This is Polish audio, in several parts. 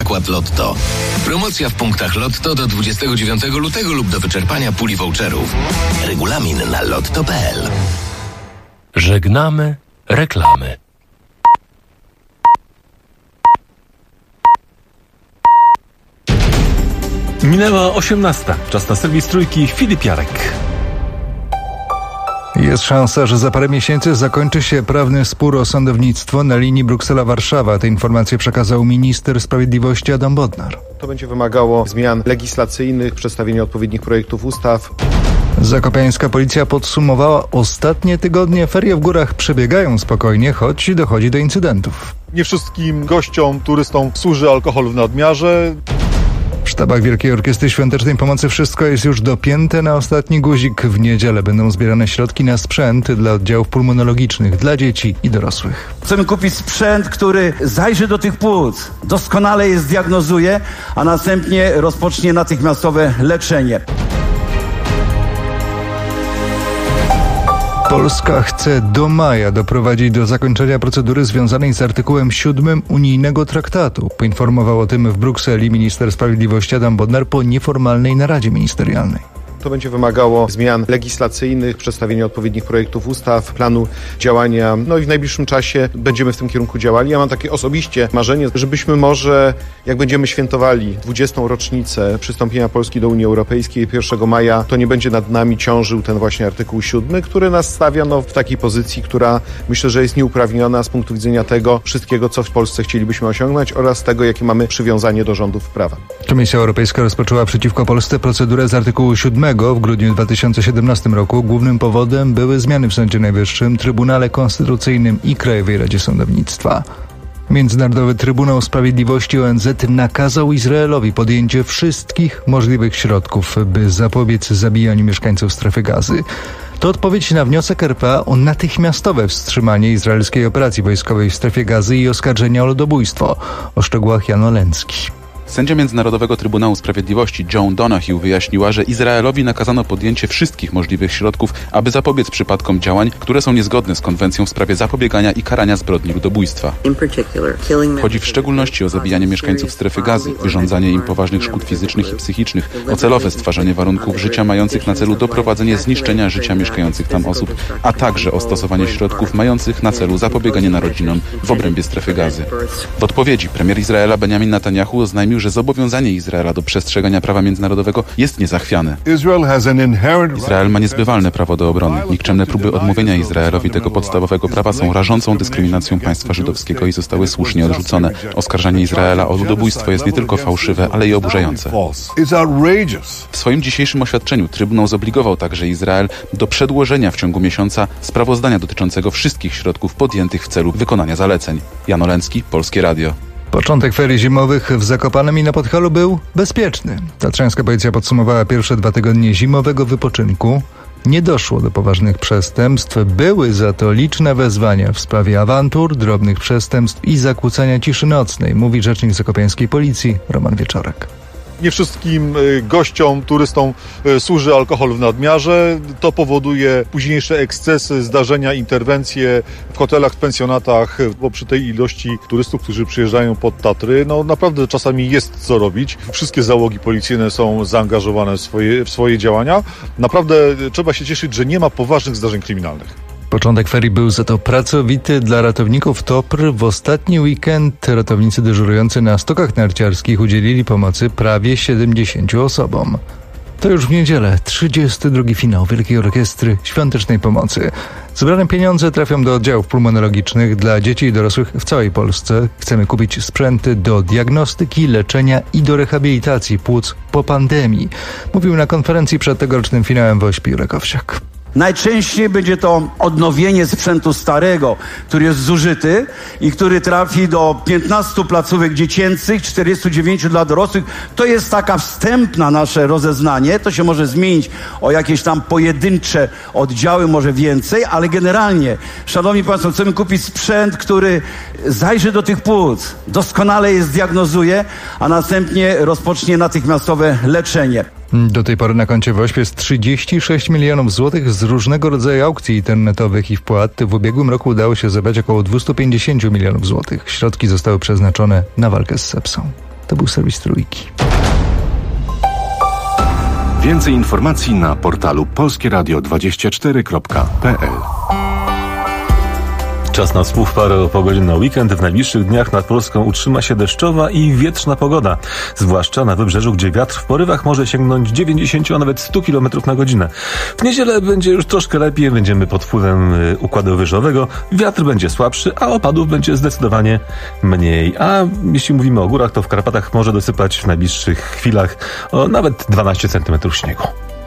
zakład Lotto. Promocja w punktach Lotto do 29 lutego lub do wyczerpania puli voucherów. Regulamin na lotto.pl. Żegnamy reklamy. Minęła 18. Czas na serwis Trójki. Filip Jarek. Jest szansa, że za parę miesięcy zakończy się prawny spór o sądownictwo na linii Bruksela-Warszawa. Te informacje przekazał minister sprawiedliwości Adam Bodnar. To będzie wymagało zmian legislacyjnych, przedstawienia odpowiednich projektów ustaw. Zakopiańska policja podsumowała ostatnie tygodnie. Ferie w górach przebiegają spokojnie, choć dochodzi do incydentów. Nie wszystkim gościom, turystom służy alkohol w nadmiarze. W sztabach Wielkiej Orkiestry Świątecznej Pomocy wszystko jest już dopięte na ostatni guzik. W niedzielę będą zbierane środki na sprzęt dla oddziałów pulmonologicznych dla dzieci i dorosłych. Chcemy kupić sprzęt, który zajrzy do tych płuc, doskonale je zdiagnozuje, a następnie rozpocznie natychmiastowe leczenie. Polska chce do maja doprowadzić do zakończenia procedury związanej z artykułem 7 unijnego traktatu. Poinformował o tym w Brukseli minister sprawiedliwości Adam Bodnar po nieformalnej naradzie ministerialnej. To będzie wymagało zmian legislacyjnych, przedstawienia odpowiednich projektów ustaw, planu działania. No i w najbliższym czasie będziemy w tym kierunku działali. Ja mam takie osobiście marzenie, żebyśmy może, jak będziemy świętowali 20. rocznicę przystąpienia Polski do Unii Europejskiej 1 maja, to nie będzie nad nami ciążył ten właśnie artykuł 7, który nas stawia w takiej pozycji, która myślę, że jest nieuprawniona z punktu widzenia tego wszystkiego, co w Polsce chcielibyśmy osiągnąć oraz tego, jakie mamy przywiązanie do rządów prawa. Komisja Europejska rozpoczęła przeciwko Polsce procedurę z artykułu 7 w grudniu 2017 roku. Głównym powodem były zmiany w Sądzie Najwyższym, Trybunale Konstytucyjnym i Krajowej Radzie Sądownictwa. Międzynarodowy Trybunał Sprawiedliwości ONZ nakazał Izraelowi podjęcie wszystkich możliwych środków, by zapobiec zabijaniu mieszkańców Strefy Gazy. To odpowiedź na wniosek RPA o natychmiastowe wstrzymanie izraelskiej operacji wojskowej w Strefie Gazy i oskarżenia o ludobójstwo. O szczegółach Jan Oleński. Sędzia Międzynarodowego Trybunału Sprawiedliwości Joan Donoghue wyjaśniła, że Izraelowi nakazano podjęcie wszystkich możliwych środków, aby zapobiec przypadkom działań, które są niezgodne z konwencją w sprawie zapobiegania i karania zbrodni ludobójstwa. Chodzi w szczególności o zabijanie mieszkańców Strefy Gazy, wyrządzanie im poważnych szkód fizycznych i psychicznych, o celowe stwarzanie warunków życia mających na celu doprowadzenie zniszczenia życia mieszkających tam osób, a także o stosowanie środków mających na celu zapobieganie narodzinom w obrębie Strefy Gazy. W odpowiedzi premier Izraela Benjamin Netanyahu oznajmił, że zobowiązanie Izraela do przestrzegania prawa międzynarodowego jest niezachwiane. Izrael ma niezbywalne prawo do obrony. Nikczemne próby odmówienia Izraelowi tego podstawowego prawa są rażącą dyskryminacją państwa żydowskiego i zostały słusznie odrzucone. Oskarżanie Izraela o ludobójstwo jest nie tylko fałszywe, ale i oburzające. W swoim dzisiejszym oświadczeniu Trybunał zobligował także Izrael do przedłożenia w ciągu miesiąca sprawozdania dotyczącego wszystkich środków podjętych w celu wykonania zaleceń. Jan Oleński, Polskie Radio. Początek ferii zimowych w Zakopanem i na Podhalu był bezpieczny. Tatrzańska policja podsumowała pierwsze 2 tygodnie zimowego wypoczynku. Nie doszło do poważnych przestępstw, były za to liczne wezwania w sprawie awantur, drobnych przestępstw i zakłócania ciszy nocnej, mówi rzecznik zakopiańskiej policji Roman Wieczorek. Nie wszystkim gościom, turystom służy alkohol w nadmiarze. To powoduje późniejsze ekscesy, zdarzenia, interwencje w hotelach, w pensjonatach, bo przy tej ilości turystów, którzy przyjeżdżają pod Tatry, naprawdę czasami jest co robić. Wszystkie załogi policyjne są zaangażowane w swoje działania. Naprawdę trzeba się cieszyć, że nie ma poważnych zdarzeń kryminalnych. Początek ferii był za to pracowity dla ratowników TOPR. W ostatni weekend ratownicy dyżurujący na stokach narciarskich udzielili pomocy prawie 70 osobom. To już w niedzielę 32. finał Wielkiej Orkiestry Świątecznej Pomocy. Zebrane pieniądze trafią do oddziałów pulmonologicznych dla dzieci i dorosłych w całej Polsce. Chcemy kupić sprzęty do diagnostyki, leczenia i do rehabilitacji płuc po pandemii. Mówił na konferencji przed tegorocznym finałem WOŚP Jurek Owsiak. Najczęściej będzie to odnowienie sprzętu starego, który jest zużyty i który trafi do 15 placówek dziecięcych, 49 dla dorosłych. To jest taka wstępna nasze rozeznanie. To się może zmienić o jakieś tam pojedyncze oddziały, może więcej, ale generalnie, szanowni państwo, chcemy kupić sprzęt, który zajrzy do tych płuc, doskonale je zdiagnozuje, a następnie rozpocznie natychmiastowe leczenie. Do tej pory na koncie WOŚP jest 36 milionów złotych z różnego rodzaju aukcji internetowych i wpłat. W ubiegłym roku udało się zebrać około 250 milionów złotych. Środki zostały przeznaczone na walkę z sepsą. To był serwis Trójki. Więcej informacji na portalu polskieradio24.pl. Czas na słów parę o pogodzie na weekend. W najbliższych dniach nad Polską utrzyma się deszczowa i wietrzna pogoda. Zwłaszcza na wybrzeżu, gdzie wiatr w porywach może sięgnąć 90, a nawet 100 km na godzinę. W niedzielę będzie już troszkę lepiej. Będziemy pod wpływem układu wyżowego. Wiatr będzie słabszy, a opadów będzie zdecydowanie mniej. A jeśli mówimy o górach, to w Karpatach może dosypać w najbliższych chwilach o nawet 12 cm śniegu.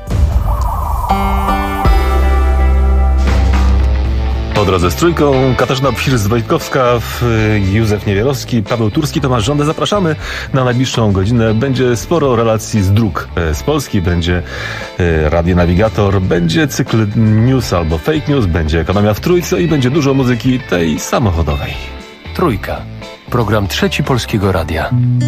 Po drodze z Trójką Katarzyna Pfirz-Wojtkowska, Józef Niewielowski, Paweł Turski, Tomasz Żądę. Zapraszamy na najbliższą godzinę. Będzie sporo relacji z dróg z Polski, będzie Radio Navigator, będzie cykl news albo fake news, będzie ekonomia w Trójce i będzie dużo muzyki tej samochodowej. Trójka. Program Trzeci Polskiego Radia.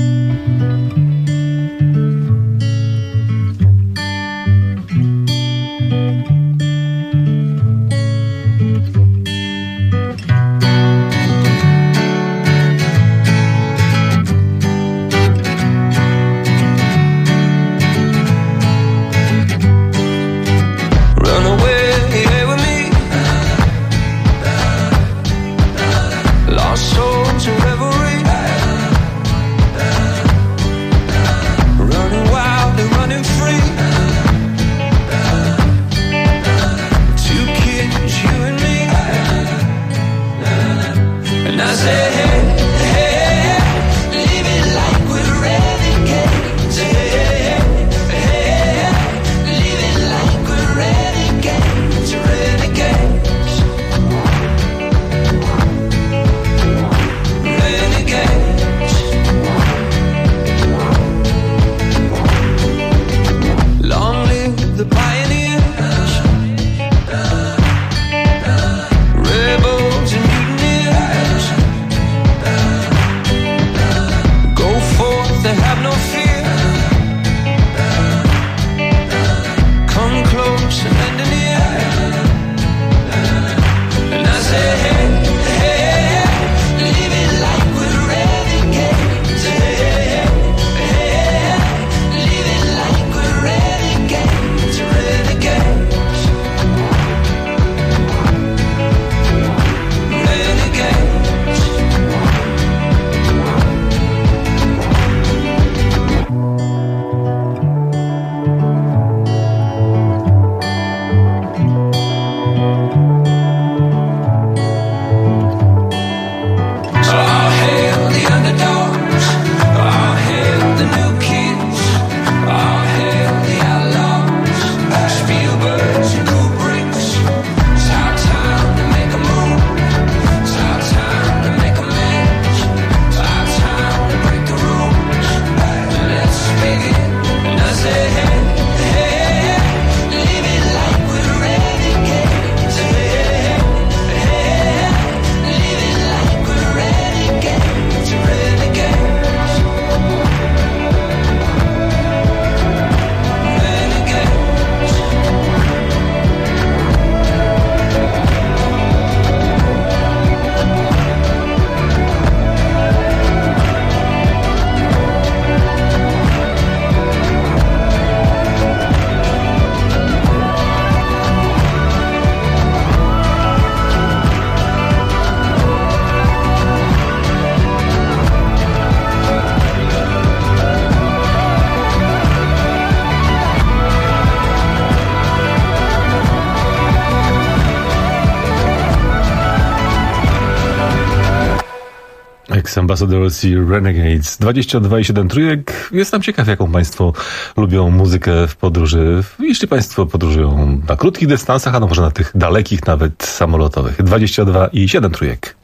Ex-Ambassadors i Renegades. 22,7 Trójek. Jestem ciekaw, jaką Państwo lubią muzykę w podróży. Jeśli Państwo podróżują na krótkich dystansach, a może na tych dalekich, nawet samolotowych. 22,7 Trójek.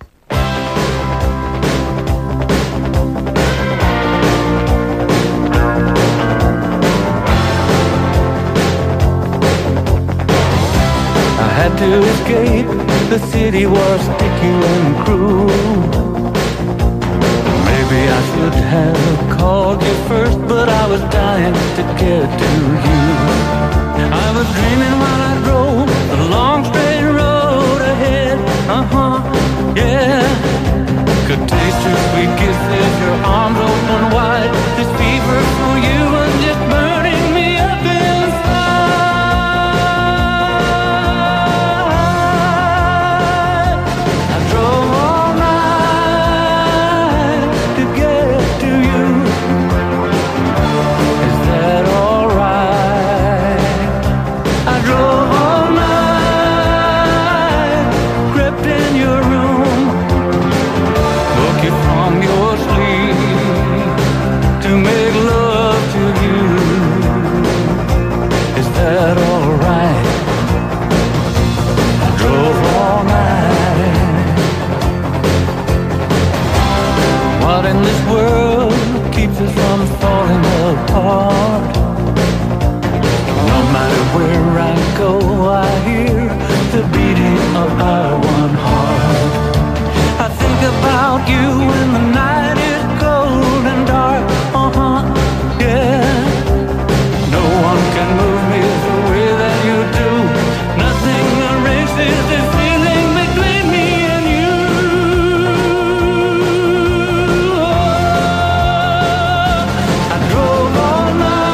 I had to escape. The city was sticky and cruel. Maybe I should have called you first, but I was dying to get to you. I was dreaming while I drove the long straight road ahead. Yeah, could take taste your sweet kisses, your arms open wide. This fever for you and just burning me up inside. I drove all night to get to you. Is that alright? I drove all night, crept in your room, woke you from your sleep to make love to you. Is that alright? I drove all night. What in this world keeps us from falling apart? No matter where I go, I hear the beating of our one heart. I think about you when the night is cold and dark. Yeah. No one can move me the way that you do. Nothing erases this feeling between me and you. I drove all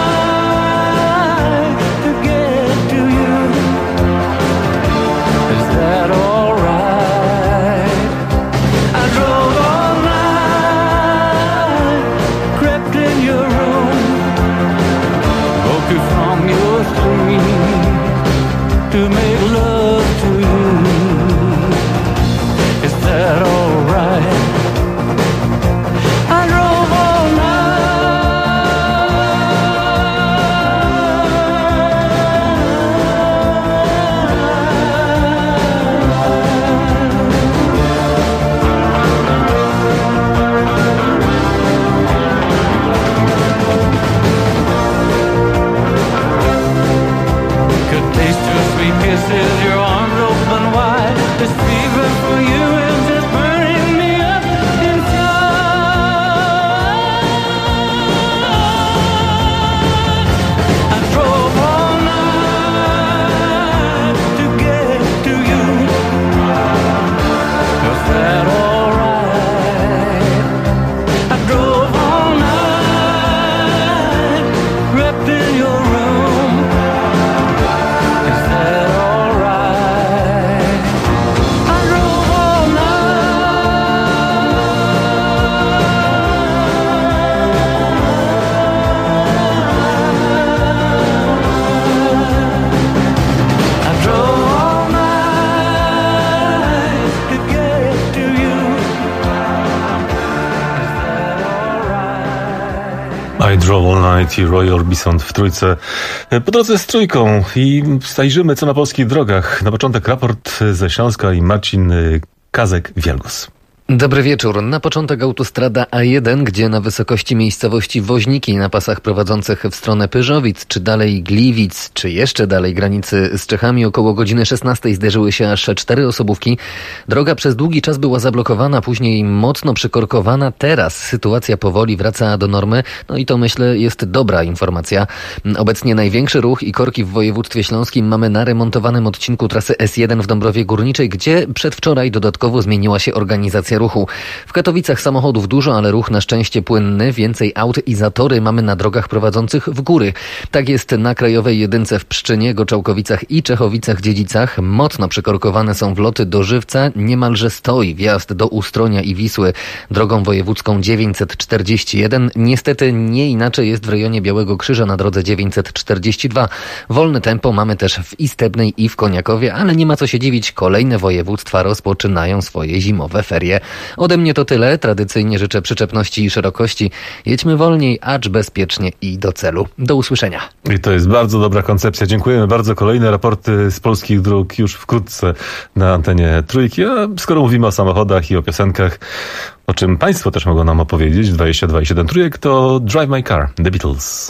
night to get to you. Is that alright? I drove all night, crept in your room, woke you from your sleep to make love to you. Is that alright? I drove all could taste your sweet kisses, your arms open wide. This fever for you is just burning me up inside. I drove all night to get to you. Was that alright? I drove all night, crept in your room. Is that alright? I drove all night. I drove all night to get to you. Is that alright? I Drove All Night i Roy Orbison w trójce. Po drodze z trójką i zajrzymy, co na polskich drogach. Na początek raport ze Śląska i Marcin Kazek-Wielgus. Dobry wieczór. Na początek autostrada A1, gdzie na wysokości miejscowości Woźniki na pasach prowadzących w stronę Pyrzowic, czy dalej Gliwic, czy jeszcze dalej granicy z Czechami około godziny 16 zderzyły się aż 4 osobówki. Droga przez długi czas była zablokowana, później mocno przykorkowana. Teraz sytuacja powoli wraca do normy. No i to, myślę, jest dobra informacja. Obecnie największy ruch i korki w województwie śląskim mamy na remontowanym odcinku trasy S1 w Dąbrowie Górniczej, gdzie przedwczoraj dodatkowo zmieniła się organizacja ruchu. W Katowicach samochodów dużo, ale ruch na szczęście płynny. Więcej aut i zatory mamy na drogach prowadzących w góry. Tak jest na Krajowej Jedynce w Pszczynie, Goczałkowicach i Czechowicach-Dziedzicach. Mocno przykorkowane są wloty do Żywca. Niemalże stoi wjazd do Ustronia i Wisły drogą wojewódzką 941. Niestety nie inaczej jest w rejonie Białego Krzyża na drodze 942. Wolne tempo mamy też w Istebnej i w Koniakowie, ale nie ma co się dziwić. Kolejne województwa rozpoczynają swoje zimowe ferie. Ode mnie to tyle. Tradycyjnie życzę przyczepności i szerokości. Jedźmy wolniej, acz bezpiecznie i do celu. Do usłyszenia. I to jest bardzo dobra koncepcja. Dziękujemy bardzo. Kolejne raporty z polskich dróg już wkrótce na antenie Trójki. A skoro mówimy o samochodach i o piosenkach, o czym państwo też mogą nam opowiedzieć, 22,7 Trójek, to Drive My Car, The Beatles.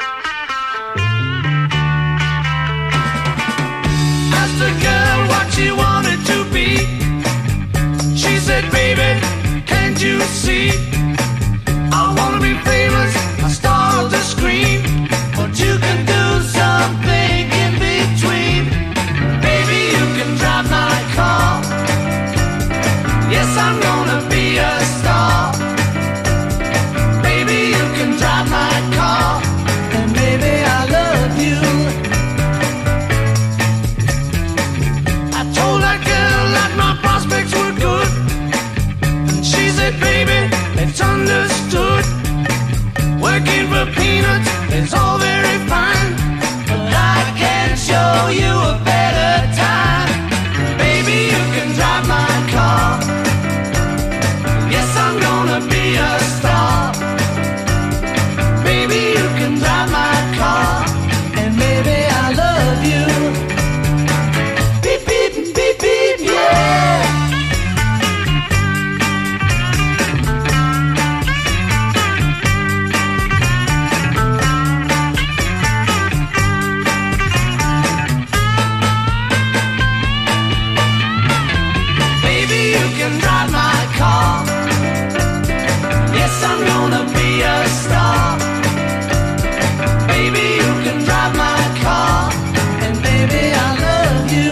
You see, I wanna be famous, I start to scream, but you can do something in between. Baby, you can drive my car. Yes, I'm gonna be a star. diamonds is all very fine, but I can show you a better time. Baby, you can drive my car. Yes, I'm gonna be a star. Baby, you can drive my car, and baby, I love you. Beep, beep, beep, beep, yeah. Baby, you can drive my car. Yes, I'm gonna be a star. Baby, you can drive my car, and baby, I love you.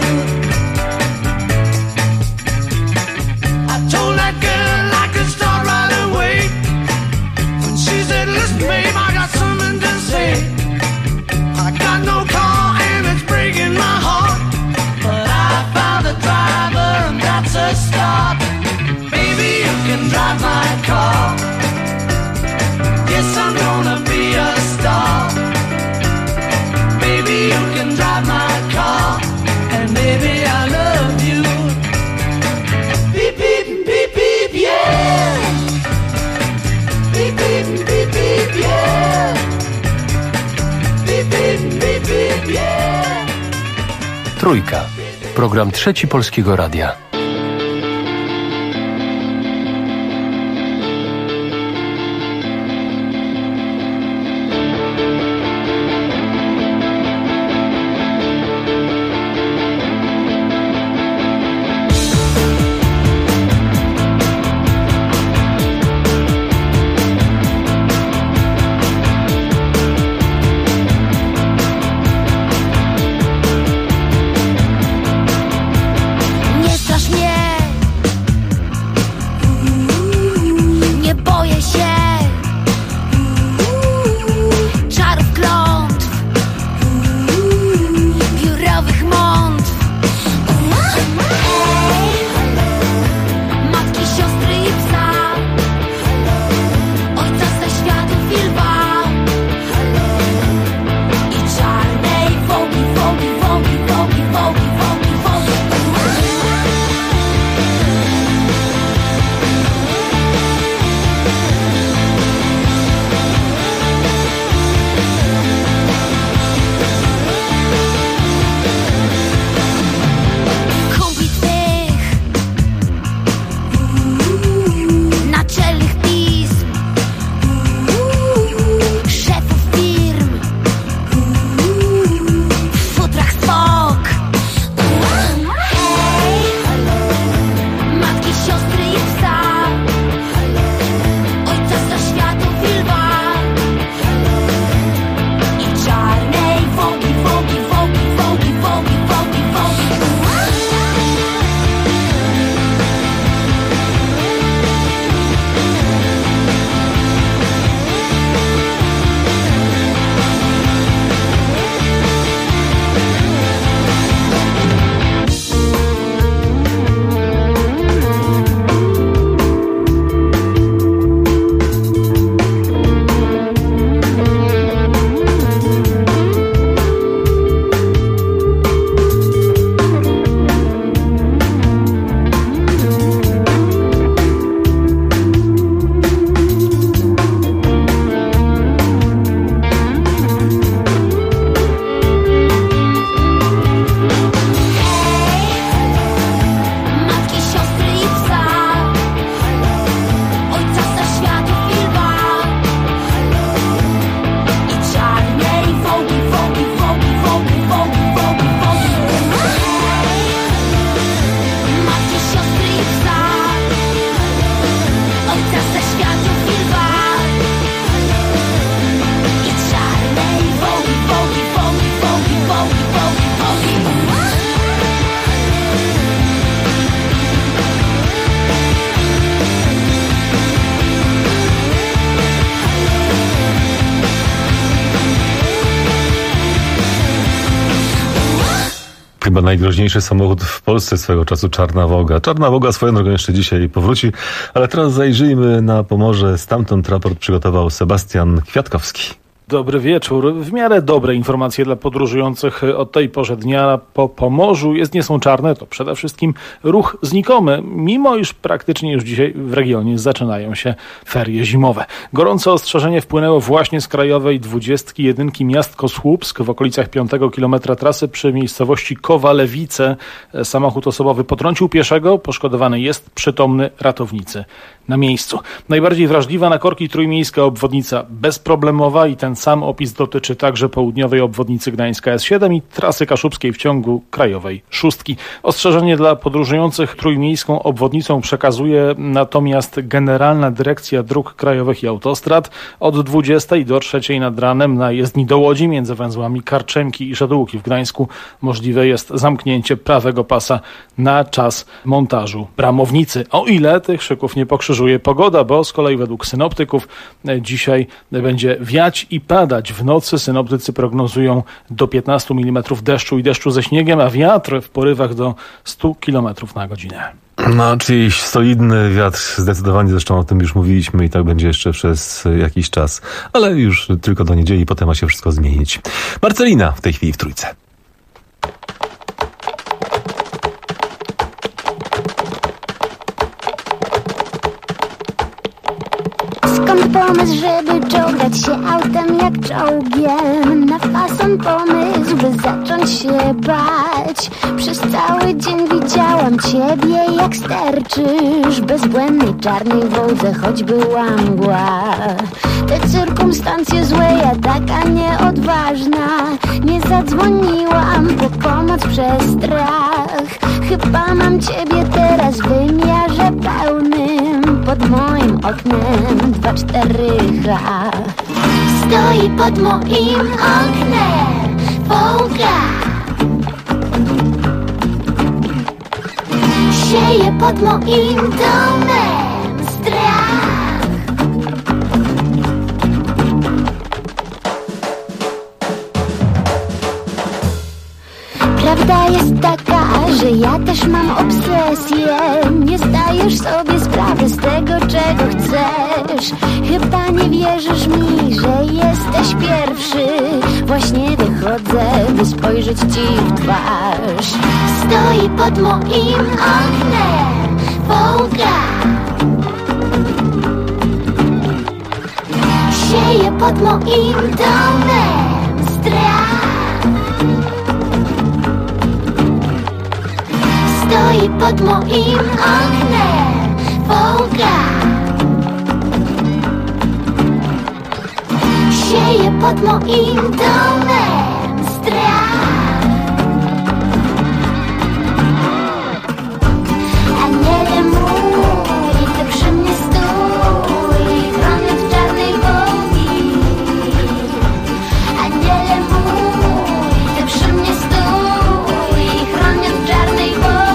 I told that girl I could start right away. When she said, listen, babe, I got something to say. I got no car and it's breaking my heart, but I found a driver and that's a start. Baby, you can drive my car. Yes, I'm gonna be a star. Baby, you can drive my car, and baby, I love you. Beep, beep, beep, beep, yeah. Beep, beep, beep, beep, yeah. Beep, beep, beep, beep, yeah. Trójka. Program Trzeci Polskiego Radia. Nie strasz mnie, nie boję się czarów, klątw, biurowych mątw. Matki, siostry i psa, ojca ze światów i lwa, i czarnej wogi, wogi, wogi, wogi, wogi, wogi, wogi. Kumpli twych, naczelnych pism, szefów firm, w futrach smok. Matki, siostry i psa, ojca ze światów i lwa, i czarnej wogi, wogi, wogi, wogi, wogi, wogi, wogi. Matki, siostry i psa, ojca ze światów i lwa, i czarnej wogi, wogi, wogi, wogi, wogi, wogi, wogi. Matki, siostry i psa, ojca ze światów i lwa, i czarnej wogi, wogi, wogi, wogi, wogi, wogi, wogi. Chyba najgroźniejszy samochód w Polsce swego czasu Czarna Woga. Czarna Woga swoją drogą jeszcze dzisiaj powróci, ale teraz zajrzyjmy na Pomorze. Stamtąd raport przygotował Sebastian Kwiatkowski. Dobry wieczór. W miarę dobre informacje dla podróżujących o tej porze dnia po Pomorzu. Jezdnie są czarne, to przede wszystkim ruch znikomy, mimo iż praktycznie już dzisiaj w regionie zaczynają się ferie zimowe. Gorące ostrzeżenie wpłynęło właśnie z krajowej 21 Miastko-Słupsk w okolicach 5 kilometra trasy przy miejscowości Kowalewice. Samochód osobowy potrącił pieszego, poszkodowany jest, przytomny, ratownicy na miejscu. Najbardziej wrażliwa na korki trójmiejska obwodnica bezproblemowa i ten sam opis dotyczy także południowej obwodnicy Gdańska S7 i trasy kaszubskiej w ciągu krajowej 6. Ostrzeżenie dla podróżujących trójmiejską obwodnicą przekazuje natomiast Generalna Dyrekcja Dróg Krajowych i Autostrad od 20 do 3 nad ranem na jezdni do Łodzi między węzłami Karczemki i Szadółki w Gdańsku możliwe jest zamknięcie prawego pasa na czas montażu bramownicy. O ile tych szyków nie pokrzyżuje pogoda, bo z kolei według synoptyków dzisiaj będzie wiać i padać. W nocy synoptycy prognozują do 15 mm deszczu i deszczu ze śniegiem, a wiatr w porywach do 100 km na godzinę. No, czyjś solidny wiatr, zdecydowanie, zresztą o tym już mówiliśmy i tak będzie jeszcze przez jakiś czas, ale już tylko do niedzieli, potem ma się wszystko zmienić. Marcelina w tej chwili w Trójce. Skąd pomysł, żeby czołgać się autem jak czołgiem? Na fason pomysł, by zacząć się bać. Przez cały dzień widziałam ciebie, jak sterczysz bezbłędnej czarnej wołdze, choć była mgła. Te cyrkumstancje złe, ja taka nieodważna, nie zadzwoniłam po pomoc przez strach. Chyba mam ciebie teraz w wymiarze pełnym, pod moim oknem 2-4H. Stoi pod moim oknem wołga, sieje pod moim domem strach. Prawda jest taka, że ja też mam obsesję. Nie zdajesz sobie sprawy z tego, czego chcesz. Chyba nie wierzysz mi, że jesteś pierwszy. Właśnie wychodzę, by spojrzeć ci w twarz. Stoi pod moim oknem wołga, sieje pod moim domem strach. Stoi pod moim oknem wołga, sieje pod moim domem strach. Aniele mój, ty przy mnie stój, chroniąc czarnej wołgi. Aniele mój, ty przy mnie stój, chroniąc czarnej wołgi.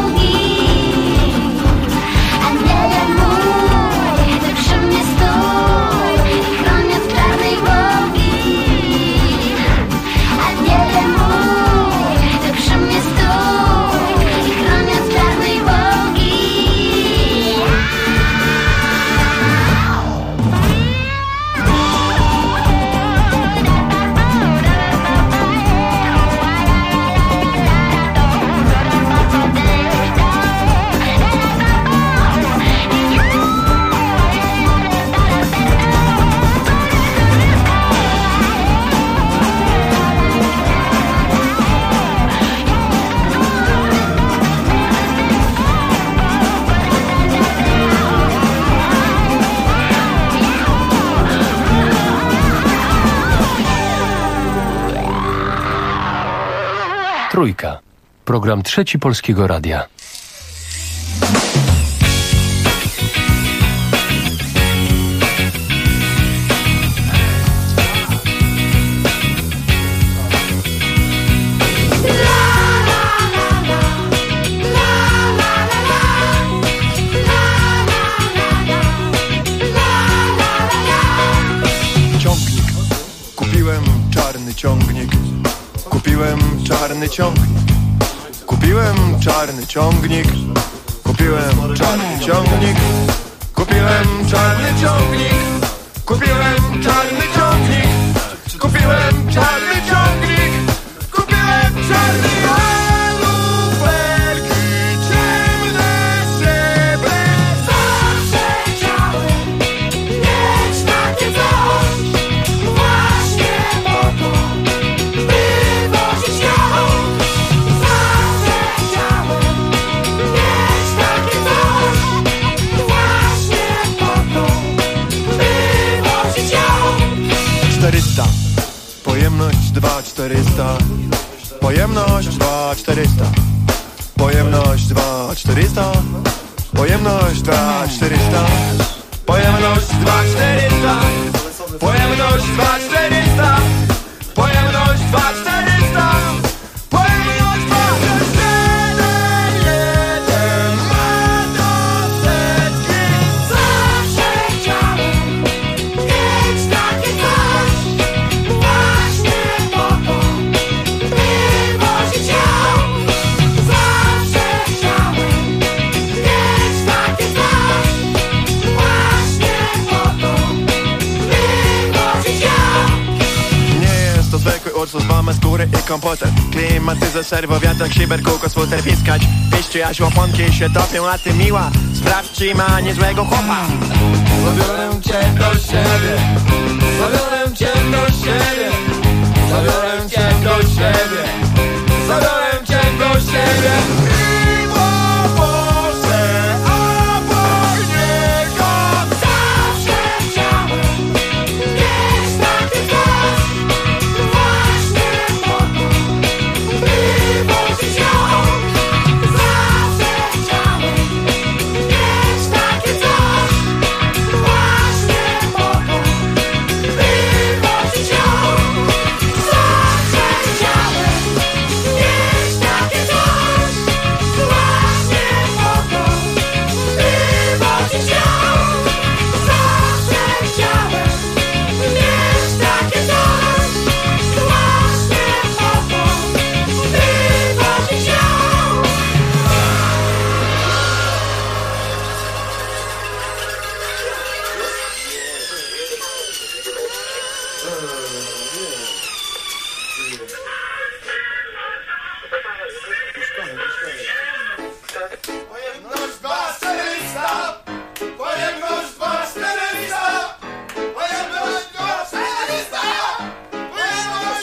Trójka. Program Trzeci Polskiego Radia. Ciągnik. Kupiłem czarny ciągnik. Kupiłem czarny ciągnik. Kupiłem czarny ciągnik. Kupiłem czarny ciągnik. Kupiłem czarny ciągnik. Kupiłem czarny ciągnik. Kupiłem 400. Pojemność 2400. Pojemność 2400. Pojemność 2400. Pojemność 2400. Pojemność 2400. Pojemność 2400. Pojemność 2400. Pojemność 2400. Ma do setki. Zawsze chciałem mieć takie coś, właśnie po to, by wozić ją. Zawsze chciałem mieć takie coś, właśnie po to, by wozić ją. Nie jest to zwykły ursus, mamy skóry i komputer. Klimatyzer, serwo, wiatrak, szyber, kółko, sfuter, piskać. Piszczy, aż łaponki się topią, a ty miła, sprawdź, czy ma niezłego chłopa. Zabiorę cię do siebie. Zabiorę cię do siebie. Zabiorę cię do siebie. Zabiorę cię do siebie. Miło Boże, obok niego. Zawsze chciałem mieć takie coś, właśnie po to, by wozić ją. Zawsze chciałem mieć takie coś, właśnie po to, by wozić ją. Zawsze chciałem mieć takie coś, właśnie po to, by wozić ją. Zawsze chciałem mieć takie coś, właśnie po to, by wozić ją. Pojemność 2400. Pojemność 2400. Pojemność 2400. Pojemność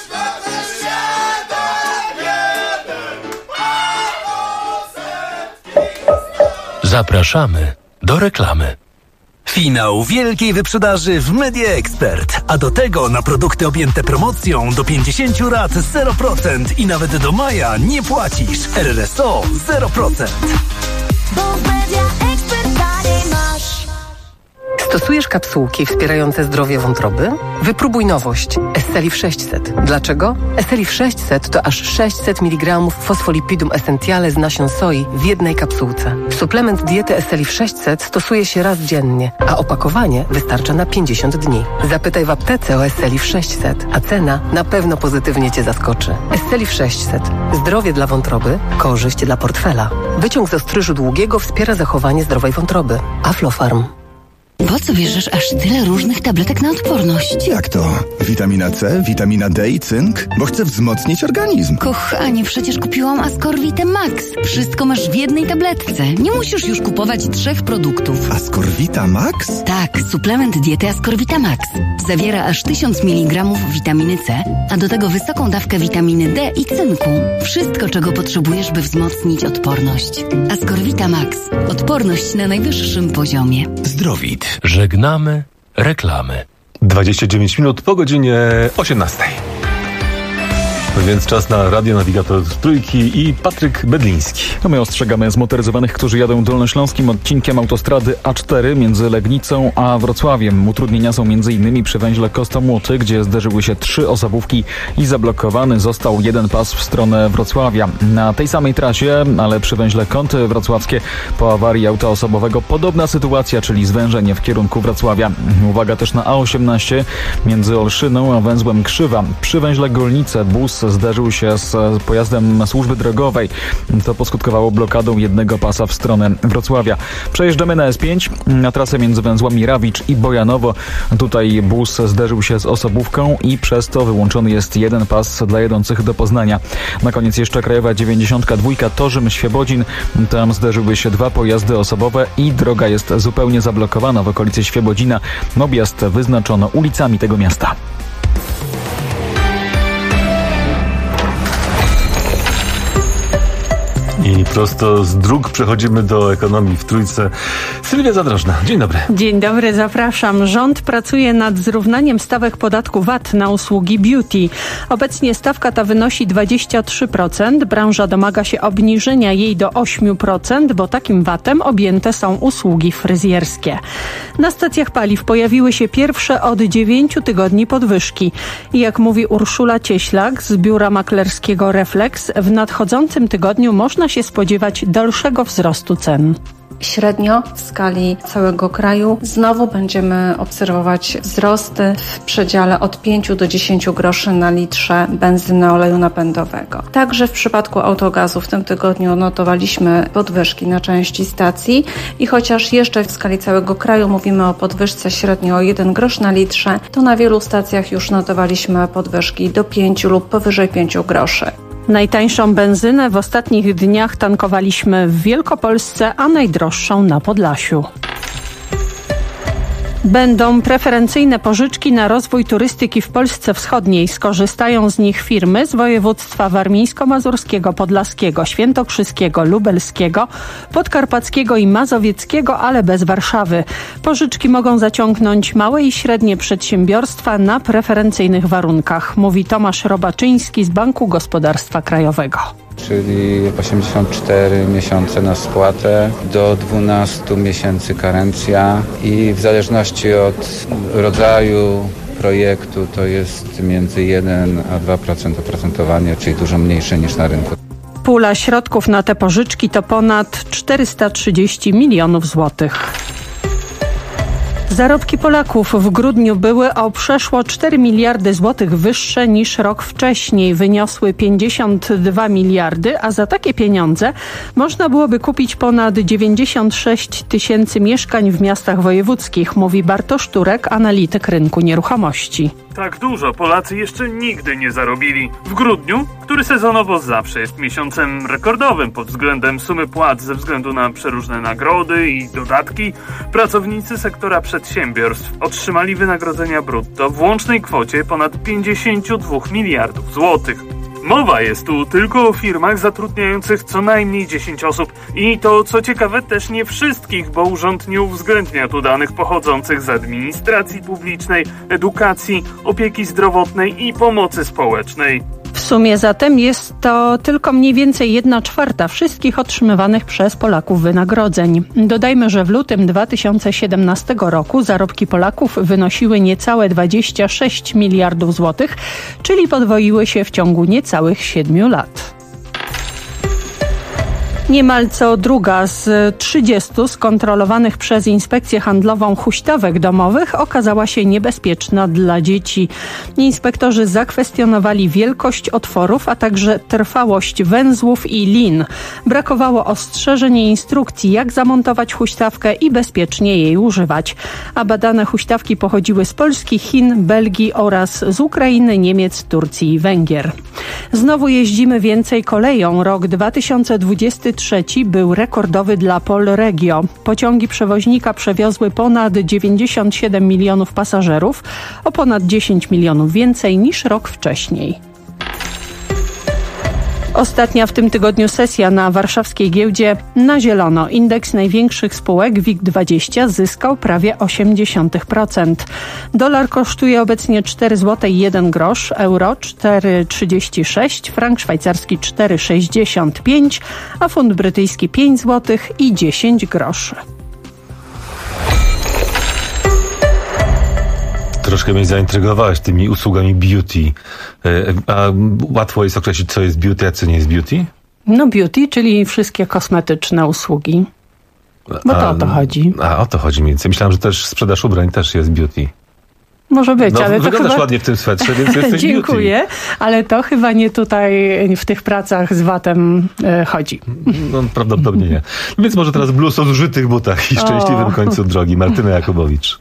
2400. Zapraszamy do reklamy. Finał wielkiej wyprzedaży w Media Expert. A do tego na produkty objęte promocją do 50 rat 0% i nawet do maja nie płacisz. RRSO 0%. Bo w Media Expert taniej masz. Stosujesz kapsułki wspierające zdrowie wątroby? Wypróbuj nowość Esselif 600. Dlaczego? Esselif 600 to aż 600 mg fosfolipidum essentiale z nasion soi w jednej kapsułce. Suplement diety Esselif 600 stosuje się raz dziennie, a opakowanie wystarcza na 50 dni. Zapytaj w aptece o Esselif 600, a cena na pewno pozytywnie Cię zaskoczy. Esselif 600. Zdrowie dla wątroby, korzyść dla portfela. Wyciąg z ostryżu długiego wspiera zachowanie zdrowej wątroby. Aflofarm. Po co bierzesz aż tyle różnych tabletek na odporność? Jak to? Witamina C, witamina D i cynk? Bo chcę wzmocnić organizm. Kochanie, przecież kupiłam Ascorvitę Max. Wszystko masz w jednej tabletce. Nie musisz już kupować 3 produktów. Ascorvita Max? Tak, suplement diety Ascorvita Max. Zawiera aż 1000 mg witaminy C, a do tego wysoką dawkę witaminy D i cynku. Wszystko, czego potrzebujesz, by wzmocnić odporność. Ascorvita Max. Odporność na najwyższym poziomie. Zdrowit. Żegnamy reklamy. 29 minut po godzinie 18. Więc czas na radionawigator Trójki i Patryk Bedliński. No my ostrzegamy zmotoryzowanych, którzy jadą dolnośląskim odcinkiem autostrady A4 między Legnicą a Wrocławiem. Utrudnienia są m.in. przy węźle Kostomłoty, gdzie zderzyły się 3 osobówki i zablokowany został jeden pas w stronę Wrocławia. Na tej samej trasie, ale przy węźle Kąty Wrocławskie po awarii auta osobowego podobna sytuacja, czyli zwężenie w kierunku Wrocławia. Uwaga też na A18 między Olszyną a węzłem Krzywa. Przy węźle Golnice bus zderzył się z pojazdem służby drogowej. To poskutkowało blokadą jednego pasa w stronę Wrocławia. Przejeżdżamy na S5 na trasę między węzłami Rawicz i Bojanowo. Tutaj bus zderzył się z osobówką i przez to wyłączony jest jeden pas dla jadących do Poznania. Na koniec jeszcze krajowa 92 Torzym-Świebodzin. Tam zderzyły się 2 pojazdy osobowe i droga jest zupełnie zablokowana w okolicy Świebodzina. Objazd wyznaczono ulicami tego miasta. I prosto z dróg przechodzimy do ekonomii w Trójce. Sylwia Zadrożna, dzień dobry. Dzień dobry, zapraszam. Rząd pracuje nad zrównaniem stawek podatku VAT na usługi beauty. Obecnie stawka ta wynosi 23%. Branża domaga się obniżenia jej do 8%, bo takim VAT-em objęte są usługi fryzjerskie. Na stacjach paliw pojawiły się pierwsze od 9 tygodni podwyżki. I jak mówi Urszula Cieślak z biura maklerskiego Reflex, w nadchodzącym tygodniu można się spodziewać dalszego wzrostu cen. Średnio w skali całego kraju znowu będziemy obserwować wzrosty w przedziale od 5 do 10 groszy na litrze benzyny oleju napędowego. Także w przypadku autogazu w tym tygodniu odnotowaliśmy podwyżki na części stacji i chociaż jeszcze w skali całego kraju mówimy o podwyżce średnio o 1 grosz na litrze, to na wielu stacjach już notowaliśmy podwyżki do 5 lub powyżej 5 groszy. Najtańszą benzynę w ostatnich dniach tankowaliśmy w Wielkopolsce, a najdroższą na Podlasiu. Będą preferencyjne pożyczki na rozwój turystyki w Polsce Wschodniej. Skorzystają z nich firmy z województwa warmińsko-mazurskiego, podlaskiego, świętokrzyskiego, lubelskiego, podkarpackiego i mazowieckiego, ale bez Warszawy. Pożyczki mogą zaciągnąć małe i średnie przedsiębiorstwa na preferencyjnych warunkach, mówi Tomasz Robaczyński z Banku Gospodarstwa Krajowego. Czyli 84 miesiące na spłatę, do 12 miesięcy karencja i w zależności od rodzaju projektu to jest między 1 a 2% oprocentowanie, czyli dużo mniejsze niż na rynku. Pula środków na te pożyczki to ponad 430 milionów złotych. Zarobki Polaków w grudniu były o przeszło 4 miliardy złotych wyższe niż rok wcześniej. Wyniosły 52 miliardy, a za takie pieniądze można byłoby kupić ponad 96 tysięcy mieszkań w miastach wojewódzkich, mówi Bartosz Turek, analityk rynku nieruchomości. Tak dużo Polacy jeszcze nigdy nie zarobili. W grudniu, który sezonowo zawsze jest miesiącem rekordowym pod względem sumy płac ze względu na przeróżne nagrody i dodatki, pracownicy sektora przedsiębiorstw otrzymali wynagrodzenia brutto w łącznej kwocie ponad 52 miliardów złotych. Mowa jest tu tylko o firmach zatrudniających co najmniej 10 osób i to, co ciekawe, też nie wszystkich, bo urząd nie uwzględnia tu danych pochodzących z administracji publicznej, edukacji, opieki zdrowotnej i pomocy społecznej. W sumie zatem jest to tylko mniej więcej 1/4 wszystkich otrzymywanych przez Polaków wynagrodzeń. Dodajmy, że w lutym 2017 roku zarobki Polaków wynosiły niecałe 26 miliardów złotych, czyli podwoiły się w ciągu niecałych 7 lat. Niemal co druga z 30 skontrolowanych przez Inspekcję Handlową huśtawek domowych okazała się niebezpieczna dla dzieci. Inspektorzy zakwestionowali wielkość otworów, a także trwałość węzłów i lin. Brakowało ostrzeżeń i instrukcji, jak zamontować huśtawkę i bezpiecznie jej używać. A badane huśtawki pochodziły z Polski, Chin, Belgii oraz z Ukrainy, Niemiec, Turcji i Węgier. Znowu jeździmy więcej koleją. Rok 2023 był rekordowy dla Polregio. Pociągi przewoźnika przewiozły ponad 97 milionów pasażerów, o ponad 10 milionów więcej niż rok wcześniej. Ostatnia w tym tygodniu sesja na warszawskiej giełdzie na zielono. Indeks największych spółek WIG20 zyskał prawie 0,8%. Dolar kosztuje obecnie 4 zł i 1 grosz, euro 4,36, frank szwajcarski 4,65, a funt brytyjski 5 zł i 10 groszy. Troszkę mnie zaintrygowałaś tymi usługami beauty. A łatwo jest określić, co jest beauty, a co nie jest beauty? No beauty, czyli wszystkie kosmetyczne usługi. Bo to o to chodzi. A o to chodzi mniej więcej. Myślałem, że też sprzedaż ubrań też jest beauty. Może być, ale to wyglądasz chyba... ładnie w tym swetrze, więc jesteś Dziękuję, beauty. Ale to chyba nie tutaj w tych pracach z VAT-em chodzi. No prawdopodobnie nie. Więc może teraz blues o zużytych butach i szczęśliwym końcu drogi. Martyna Jakubowicz.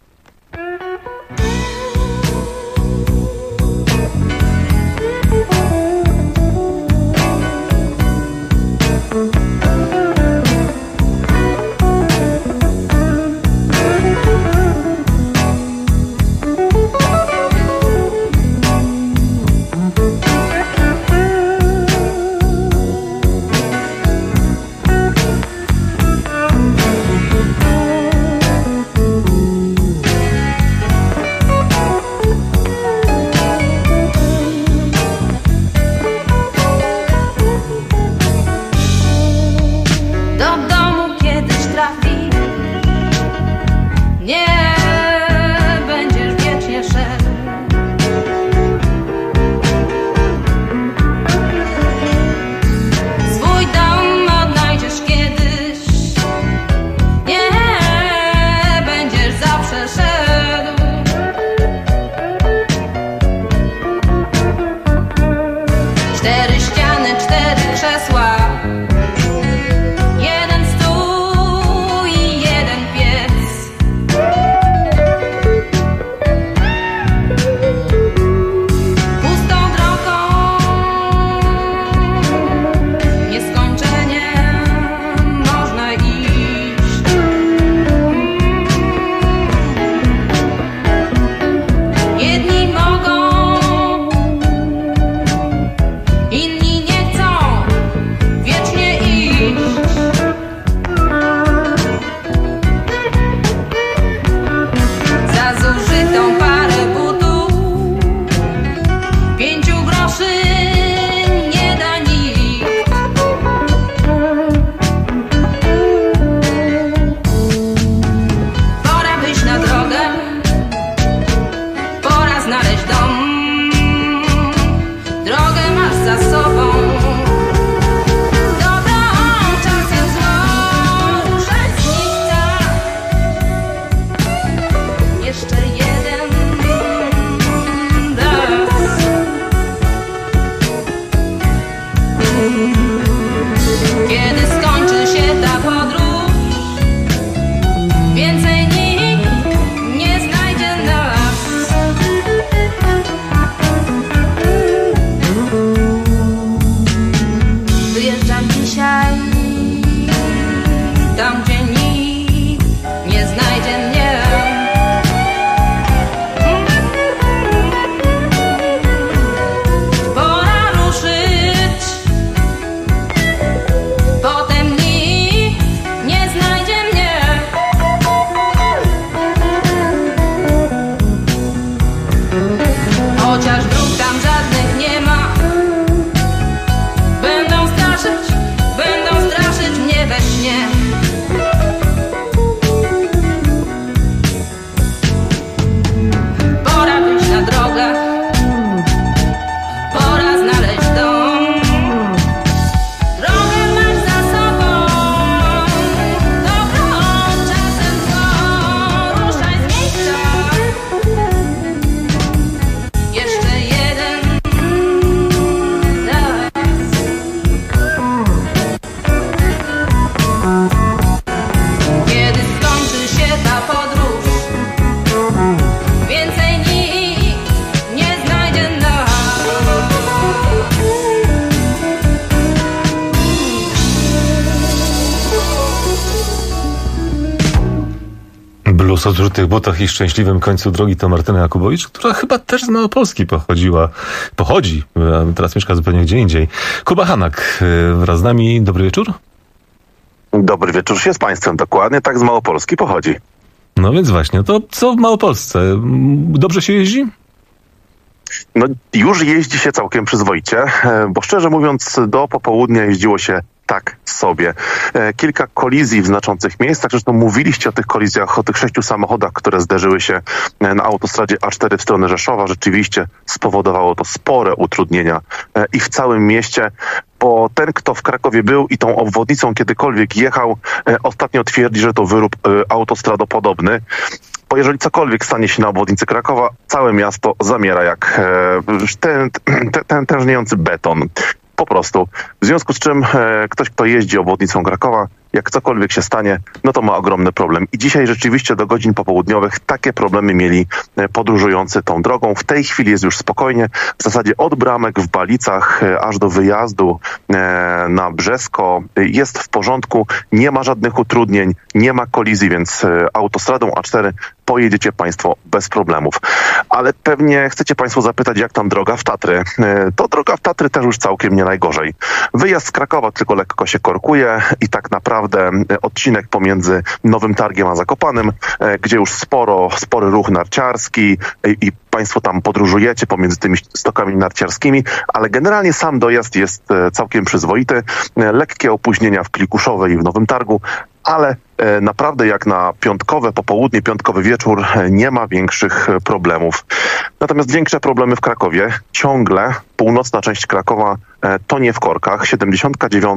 Głos o zużytych butach i szczęśliwym końcu drogi to Martyna Jakubowicz, która chyba też z Małopolski pochodzi, teraz mieszka zupełnie gdzie indziej. Kuba Hanak wraz z nami. Dobry wieczór. Dobry wieczór się z Państwem, dokładnie tak z Małopolski pochodzi. No więc właśnie, to co w Małopolsce? Dobrze się jeździ? No już jeździ się całkiem przyzwoicie, bo szczerze mówiąc do popołudnia jeździło się tak sobie. Kilka kolizji w znaczących miejscach, zresztą mówiliście o tych kolizjach, o tych 6 samochodach, które zderzyły się na autostradzie A4 w stronę Rzeszowa. Rzeczywiście spowodowało to spore utrudnienia i w całym mieście, bo ten, kto w Krakowie był i tą obwodnicą kiedykolwiek jechał, ostatnio twierdzi, że to wyrób autostradopodobny. Bo jeżeli cokolwiek stanie się na obwodnicy Krakowa, całe miasto zamiera jak tężniejący beton. Po prostu. W związku z czym ktoś, kto jeździ obwodnicą Krakowa, jak cokolwiek się stanie, no to ma ogromny problem. I dzisiaj rzeczywiście do godzin popołudniowych takie problemy mieli podróżujący tą drogą. W tej chwili jest już spokojnie. W zasadzie od Bramek w Balicach aż do wyjazdu na Brzesko jest w porządku. Nie ma żadnych utrudnień, nie ma kolizji, więc autostradą A4 pojedziecie Państwo bez problemów. Ale pewnie chcecie Państwo zapytać, jak tam droga w Tatry. To droga w Tatry też już całkiem nie najgorzej. Wyjazd z Krakowa tylko lekko się korkuje i tak naprawdę odcinek pomiędzy Nowym Targiem a Zakopanem, gdzie już spory ruch narciarski i Państwo tam podróżujecie pomiędzy tymi stokami narciarskimi, ale generalnie sam dojazd jest całkiem przyzwoity. Lekkie opóźnienia w Klikuszowej i w Nowym Targu, ale naprawdę jak na piątkowe popołudnie, piątkowy wieczór nie ma większych problemów. Natomiast większe problemy w Krakowie. Ciągle północna część Krakowa tonie w korkach. 79,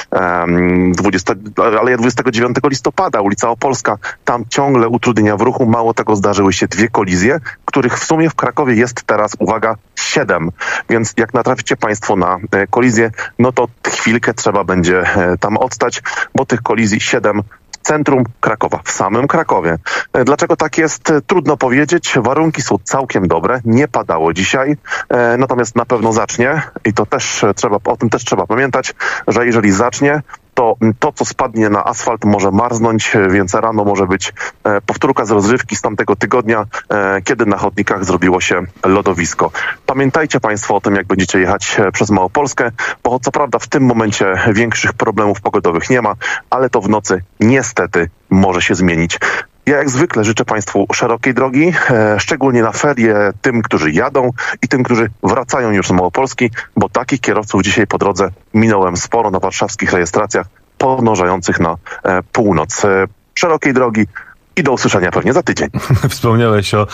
aleja 29 listopada, ulica Opolska. Tam ciągle utrudnienia w ruchu. Mało tego, zdarzyły się 2 kolizje, których w sumie w Krakowie jest teraz, uwaga, 7. Więc jak natraficie Państwo na kolizję, no to chwilkę trzeba będzie tam odstać, bo tych kolizji 7 centrum Krakowa, w samym Krakowie. Dlaczego tak jest? Trudno powiedzieć. Warunki są całkiem dobre. Nie padało dzisiaj. Natomiast na pewno zacznie i o tym też trzeba pamiętać, że jeżeli zacznie, to, co spadnie na asfalt, może marznąć, więc rano może być powtórka z rozrywki z tamtego tygodnia, kiedy na chodnikach zrobiło się lodowisko. Pamiętajcie Państwo o tym, jak będziecie jechać przez Małopolskę, bo co prawda w tym momencie większych problemów pogodowych nie ma, ale to w nocy niestety może się zmienić. Ja jak zwykle życzę Państwu szerokiej drogi, szczególnie na ferie tym, którzy jadą i tym, którzy wracają już z Małopolski, bo takich kierowców dzisiaj po drodze minąłem sporo na warszawskich rejestracjach podążających na północ. Szerokiej drogi i do usłyszenia pewnie za tydzień. Wspomniałeś o